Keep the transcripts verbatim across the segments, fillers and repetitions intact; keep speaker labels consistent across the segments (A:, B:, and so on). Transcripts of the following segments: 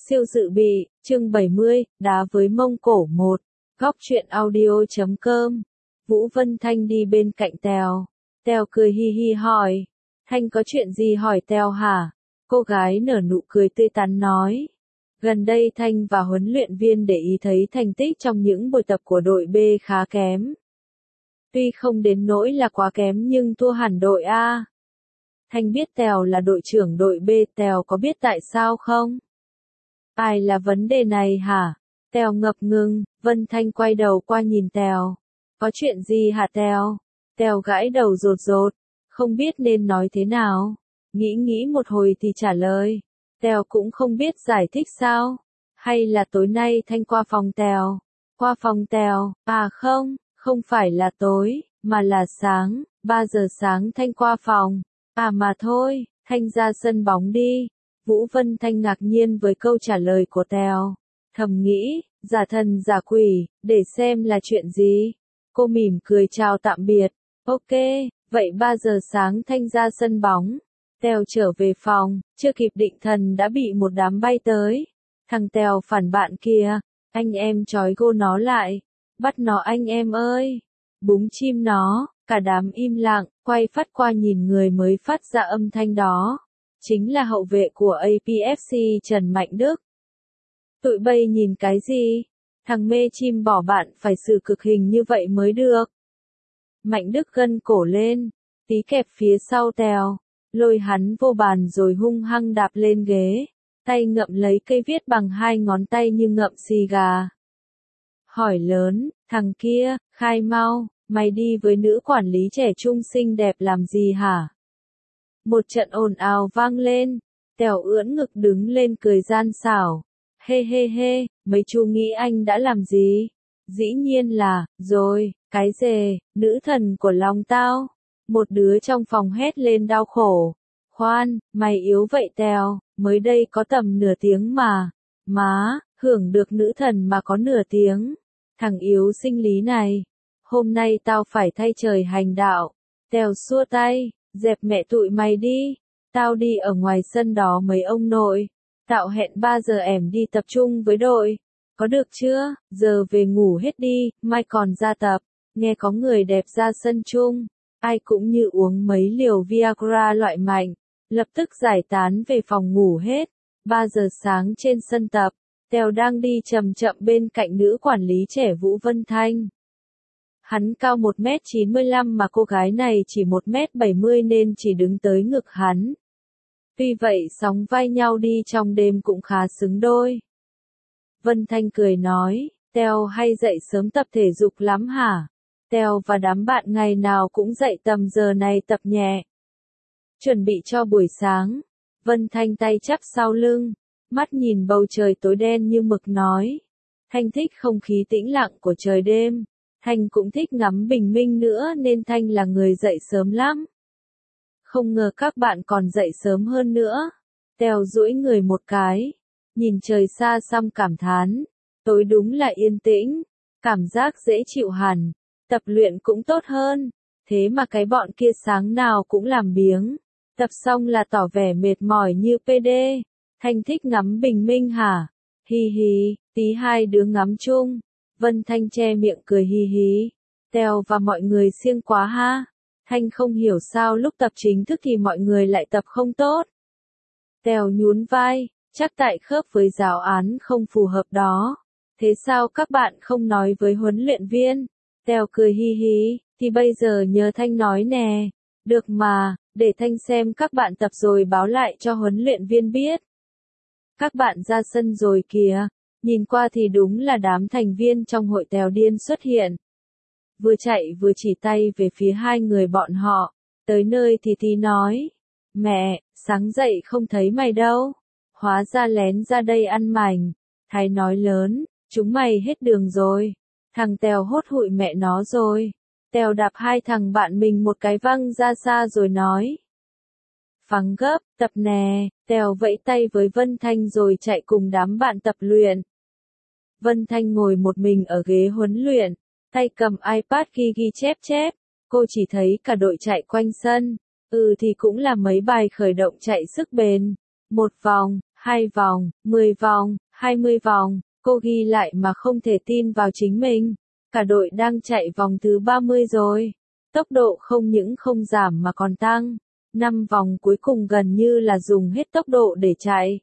A: Siêu dự bị, chương bảy mươi, đá với Mông Cổ một, góc truyện audio chấm com. Vũ Vân Thanh đi bên cạnh Tèo. Tèo cười hi hi hỏi. Thanh có chuyện gì hỏi Tèo hả? Cô gái nở nụ cười tươi tắn nói. Gần đây Thanh và huấn luyện viên để ý thấy thành tích trong những buổi tập của đội B khá kém. Tuy không đến nỗi là quá kém nhưng thua hẳn đội A. Thanh biết Tèo là đội trưởng đội B, Tèo có biết tại sao không? Ai là vấn đề này hả? Tèo ngập ngừng, Vân Thanh quay đầu qua nhìn Tèo. Có chuyện gì hả Tèo? Tèo gãi đầu rột rột, không biết nên nói thế nào. Nghĩ nghĩ một hồi thì trả lời. Tèo cũng không biết giải thích sao. Hay là tối nay Thanh qua phòng Tèo? Qua phòng Tèo, à không, không phải là tối, mà là sáng, ba giờ sáng Thanh qua phòng. À mà thôi, Thanh ra sân bóng đi. Vũ Vân Thanh ngạc nhiên với câu trả lời của Tèo. Thầm nghĩ, giả thần giả quỷ, để xem là chuyện gì. Cô mỉm cười chào tạm biệt. Ok, vậy ba giờ sáng Thanh ra sân bóng. Tèo trở về phòng, chưa kịp định thần đã bị một đám bay tới. Thằng Tèo phản bạn kia, anh em trói gô nó lại. Bắt nó anh em ơi. Búng chim nó, cả đám im lặng, quay phát qua nhìn người mới phát ra âm thanh đó. Chính là hậu vệ của a pê ép xê Trần Mạnh Đức. Tụi bay nhìn cái gì? Thằng mê chim bỏ bạn phải xử cực hình như vậy mới được. Mạnh Đức gân cổ lên, tí kẹp phía sau Tèo, lôi hắn vô bàn rồi hung hăng đạp lên ghế, tay ngậm lấy cây viết bằng hai ngón tay như ngậm xì gà. Hỏi lớn, thằng kia, khai mau, mày đi với nữ quản lý trẻ trung xinh đẹp làm gì hả? Một trận ồn ào vang lên, Tèo ưỡn ngực đứng lên cười gian xảo. Hê hê hê, mấy chú nghĩ anh đã làm gì? Dĩ nhiên là, rồi, cái dề, nữ thần của lòng tao. Một đứa trong phòng hét lên đau khổ. Khoan, mày yếu vậy Tèo, mới đây có tầm nửa tiếng mà. Má, hưởng được nữ thần mà có nửa tiếng. Thằng yếu sinh lý này. Hôm nay tao phải thay trời hành đạo. Tèo xua tay. Dẹp mẹ tụi mày đi, tao đi ở ngoài sân đó mấy ông nội, tạo hẹn ba giờ em đi tập trung với đội, có được chưa, giờ về ngủ hết đi, mai còn ra tập, nghe có người đẹp ra sân chung, ai cũng như uống mấy liều Viagra loại mạnh, lập tức giải tán về phòng ngủ hết, ba giờ sáng trên sân tập, Tèo đang đi chậm chậm bên cạnh nữ quản lý trẻ Vũ Vân Thanh. Hắn cao một mét chín mươi lăm mà cô gái này chỉ một mét bảy mươi nên chỉ đứng tới ngực hắn. Tuy vậy sóng vai nhau đi trong đêm cũng khá xứng đôi. Vân Thanh cười nói, Tèo hay dậy sớm tập thể dục lắm hả? Tèo và đám bạn ngày nào cũng dậy tầm giờ này tập nhẹ. Chuẩn bị cho buổi sáng. Vân Thanh tay chắp sau lưng, mắt nhìn bầu trời tối đen như mực nói. Thanh thích không khí tĩnh lặng của trời đêm. Thanh cũng thích ngắm bình minh nữa nên Thanh là người dậy sớm lắm. Không ngờ các bạn còn dậy sớm hơn nữa. Tèo duỗi người một cái, nhìn trời xa xăm cảm thán. Tối đúng là yên tĩnh, cảm giác dễ chịu hẳn, tập luyện cũng tốt hơn. Thế mà cái bọn kia sáng nào cũng làm biếng, tập xong là tỏ vẻ mệt mỏi như pê đê. Thanh thích ngắm bình minh hả? Hi hi, tí hai đứa ngắm chung. Vân Thanh che miệng cười hi hí. Tèo và mọi người siêng quá ha. Thanh không hiểu sao lúc tập chính thức thì mọi người lại tập không tốt. Tèo nhún vai, chắc tại khớp với giáo án không phù hợp đó. Thế sao các bạn không nói với huấn luyện viên? Tèo cười hi hí, thì bây giờ nhờ Thanh nói nè. Được mà, để Thanh xem các bạn tập rồi báo lại cho huấn luyện viên biết. Các bạn ra sân rồi kìa. Nhìn qua thì đúng là đám thành viên trong hội Tèo điên xuất hiện. Vừa chạy vừa chỉ tay về phía hai người bọn họ. Tới nơi thì Tí nói. Mẹ, sáng dậy không thấy mày đâu. Hóa ra lén ra đây ăn mảnh. Thái nói lớn, chúng mày hết đường rồi. Thằng Tèo hốt hụi mẹ nó rồi. Tèo đạp hai thằng bạn mình một cái văng ra xa rồi nói. Phắng gấp, tập nè. Tèo vẫy tay với Vân Thanh rồi chạy cùng đám bạn tập luyện. Vân Thanh ngồi một mình ở ghế huấn luyện, tay cầm iPad ghi ghi chép chép, cô chỉ thấy cả đội chạy quanh sân, ừ thì cũng là mấy bài khởi động chạy sức bền, một vòng, hai vòng, mười vòng, hai mươi vòng, cô ghi lại mà không thể tin vào chính mình. Cả đội đang chạy vòng thứ ba mươi rồi. Tốc độ không những không giảm mà còn tăng. Năm vòng cuối cùng gần như là dùng hết tốc độ để chạy.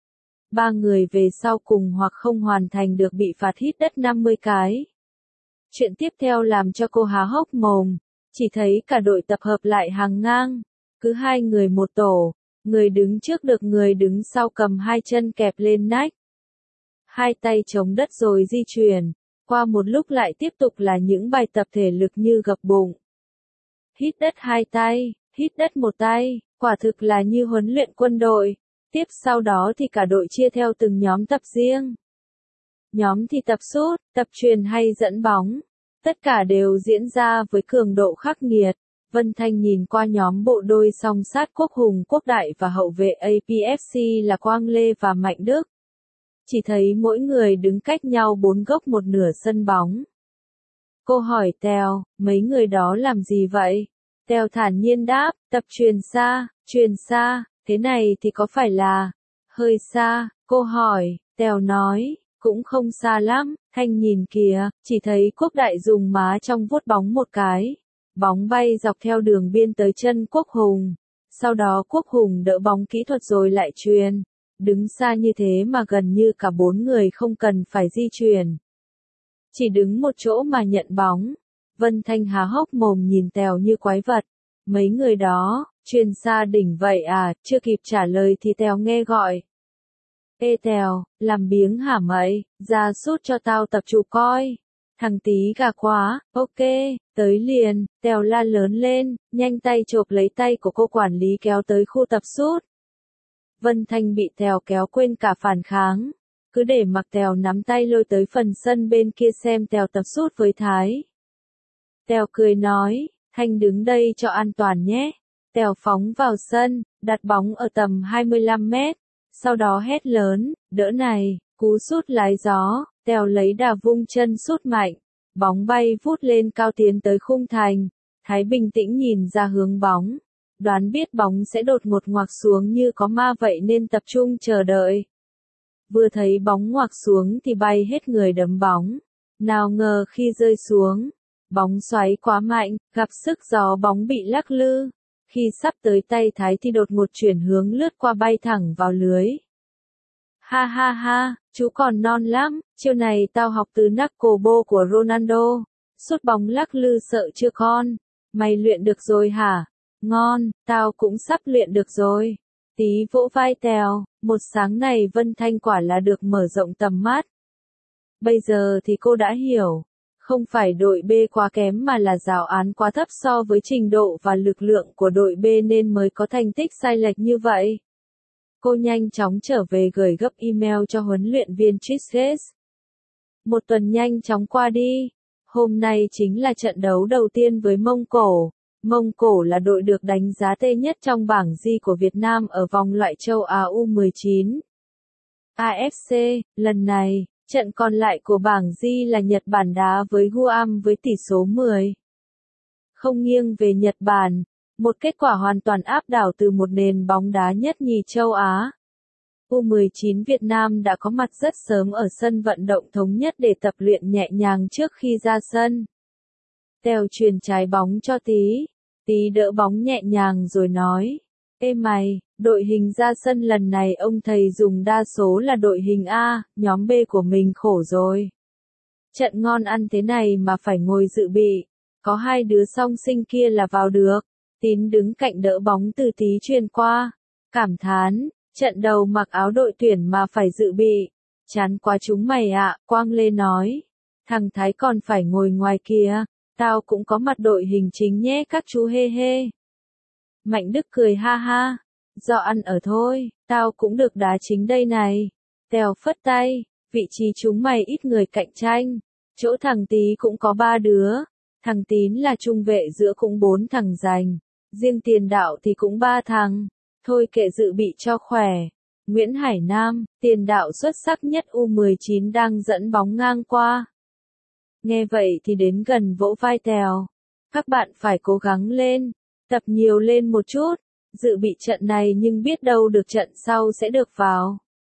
A: Ba người về sau cùng hoặc không hoàn thành được bị phạt hít đất năm mươi cái. Chuyện tiếp theo làm cho cô há hốc mồm. Chỉ thấy cả đội tập hợp lại hàng ngang. Cứ hai người một tổ. Người đứng trước được người đứng sau cầm hai chân kẹp lên nách. Hai tay chống đất rồi di chuyển. Qua một lúc lại tiếp tục là những bài tập thể lực như gập bụng. Hít đất hai tay, hít đất một tay, quả thực là như huấn luyện quân đội. Tiếp sau đó thì cả đội chia theo từng nhóm tập riêng. Nhóm thì tập sút, tập chuyền hay dẫn bóng. Tất cả đều diễn ra với cường độ khắc nghiệt. Vân Thanh nhìn qua nhóm bộ đôi song sát Quốc Hùng Quốc Đại và hậu vệ a pê ép xê là Quang Lê và Mạnh Đức. Chỉ thấy mỗi người đứng cách nhau bốn góc một nửa sân bóng. Cô hỏi Tèo, mấy người đó làm gì vậy? Tèo thản nhiên đáp, tập chuyền xa, chuyền xa, thế này thì có phải là hơi xa? Cô hỏi, Tèo nói, cũng không xa lắm. Thanh nhìn kìa, chỉ thấy Quốc Đại dùng má trong vuốt bóng một cái. Bóng bay dọc theo đường biên tới chân Quốc Hùng. Sau đó Quốc Hùng đỡ bóng kỹ thuật rồi lại chuyền. Đứng xa như thế mà gần như cả bốn người không cần phải di chuyển. Chỉ đứng một chỗ mà nhận bóng. Vân Thanh há hốc mồm nhìn Tèo như quái vật. Mấy người đó, chuyền xa đỉnh vậy à? Chưa kịp trả lời thì Tèo nghe gọi. Ê Tèo, làm biếng hả mày? Ra sút cho tao tập chụp coi. Thằng tí gà quá, ok, tới liền. Tèo la lớn lên, nhanh tay chộp lấy tay của cô quản lý kéo tới khu tập sút. Vân Thanh bị Tèo kéo quên cả phản kháng. Cứ để mặc Tèo nắm tay lôi tới phần sân bên kia xem Tèo tập sút với Thái. Tèo cười nói, Thanh đứng đây cho an toàn nhé. Tèo phóng vào sân, đặt bóng ở tầm hai mươi lăm mét. Sau đó hét lớn, đỡ này, cú sút lái gió. Tèo lấy đà vung chân sút mạnh. Bóng bay vút lên cao tiến tới khung thành. Thái bình tĩnh nhìn ra hướng bóng. Đoán biết bóng sẽ đột ngột ngoạc xuống như có ma vậy nên tập trung chờ đợi. Vừa thấy bóng ngoạc xuống thì bay hết người đấm bóng. Nào ngờ khi rơi xuống, bóng xoáy quá mạnh, gặp sức gió bóng bị lắc lư. Khi sắp tới tay Thái thì đột ngột chuyển hướng lướt qua bay thẳng vào lưới. Ha ha ha, chú còn non lắm, chiêu này tao học từ knuckleball của Ronaldo. Sút bóng lắc lư sợ chưa con? Mày luyện được rồi hả? Ngon, tao cũng sắp luyện được rồi. Tí vỗ vai Tèo, một sáng này Vân Thanh quả là được mở rộng tầm mắt. Bây giờ thì cô đã hiểu, không phải đội B quá kém mà là giáo án quá thấp so với trình độ và lực lượng của đội B nên mới có thành tích sai lệch như vậy. Cô nhanh chóng trở về gửi gấp email cho huấn luyện viên Chris. Một tuần nhanh chóng qua đi. Hôm nay chính là trận đấu đầu tiên với Mông Cổ. Mông Cổ là đội được đánh giá tệ nhất trong bảng G của Việt Nam ở vòng loại châu Á U mười chín. a ép xê, lần này, trận còn lại của bảng G là Nhật Bản đá với Guam với tỷ số mười không nghiêng về Nhật Bản. Một kết quả hoàn toàn áp đảo từ một nền bóng đá nhất nhì châu Á. U mười chín Việt Nam đã có mặt rất sớm ở sân vận động Thống Nhất để tập luyện nhẹ nhàng trước khi ra sân. Tèo chuyền trái bóng cho Tí. Tí đỡ bóng nhẹ nhàng rồi nói. Ê mày, đội hình ra sân lần này ông thầy dùng đa số là đội hình A, nhóm B của mình khổ rồi. Trận ngon ăn thế này mà phải ngồi dự bị. Có hai đứa song sinh kia là vào được. Tín đứng cạnh đỡ bóng từ Tí chuyền qua. Cảm thán, trận đầu mặc áo đội tuyển mà phải dự bị. Chán quá chúng mày ạ, Quang Lê nói. Thằng Thái còn phải ngồi ngoài kia. Tao cũng có mặt đội hình chính nhé các chú hê hê. Mạnh Đức cười ha ha. Do ăn ở thôi, tao cũng được đá chính đây này. Tèo phất tay, vị trí chúng mày ít người cạnh tranh. Chỗ thằng Tí cũng có ba đứa. Thằng Tín là trung vệ giữa cũng bốn thằng giành. Riêng tiền đạo thì cũng ba thằng. Thôi kệ dự bị cho khỏe. Nguyễn Hải Nam, tiền đạo xuất sắc nhất U mười chín đang dẫn bóng ngang qua. Nghe vậy thì đến gần vỗ vai Tèo. Các bạn phải cố gắng lên. Tập nhiều lên một chút. Dự bị trận này nhưng biết đâu được trận sau sẽ được vào.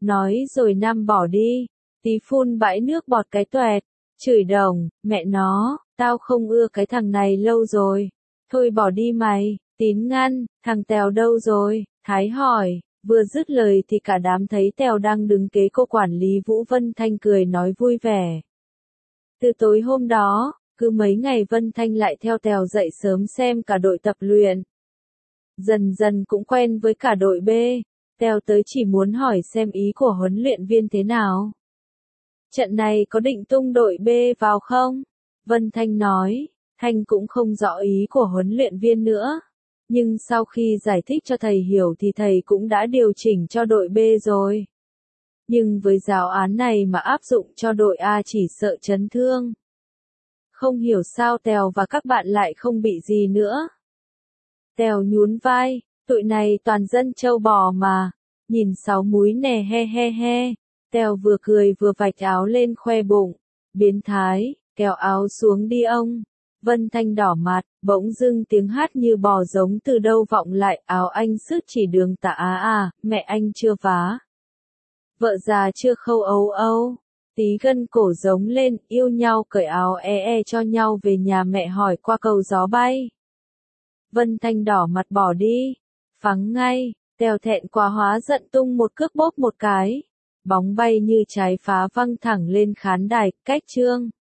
A: Nói rồi Nam bỏ đi. Tí phun bãi nước bọt cái toẹt. Chửi Đồng, mẹ nó, tao không ưa cái thằng này lâu rồi. Thôi bỏ đi mày. Tín ngăn, thằng Tèo đâu rồi? Thái hỏi. Vừa dứt lời thì cả đám thấy Tèo đang đứng kế cô quản lý Vũ Vân Thanh cười nói vui vẻ. Từ tối hôm đó, cứ mấy ngày Vân Thanh lại theo Tèo dậy sớm xem cả đội tập luyện. Dần dần cũng quen với cả đội B, Tèo tới chỉ muốn hỏi xem ý của huấn luyện viên thế nào. Trận này có định tung đội B vào không? Vân Thanh nói, Thanh cũng không rõ ý của huấn luyện viên nữa. Nhưng sau khi giải thích cho thầy hiểu thì thầy cũng đã điều chỉnh cho đội B rồi. Nhưng với giáo án này mà áp dụng cho đội A chỉ sợ chấn thương. Không hiểu sao Tèo và các bạn lại không bị gì nữa. Tèo nhún vai, tụi này toàn dân châu bò mà, nhìn sáu múi nè he he he. Tèo vừa cười vừa vạch áo lên khoe bụng, biến thái, kéo áo xuống đi ông. Vân Thanh đỏ mặt, bỗng dưng tiếng hát như bò giống từ đâu vọng lại, áo anh sứt chỉ đường tả á à, mẹ anh chưa vá. Vợ già chưa khâu ấu âu, tí gân cổ giống lên, yêu nhau cởi áo e e cho nhau về nhà mẹ hỏi qua cầu gió bay. Vân Thanh đỏ mặt bỏ đi, phắng ngay, Tèo thẹn quá hóa giận tung một cước bóp một cái. Bóng bay như trái phá văng thẳng lên khán đài, cách chương.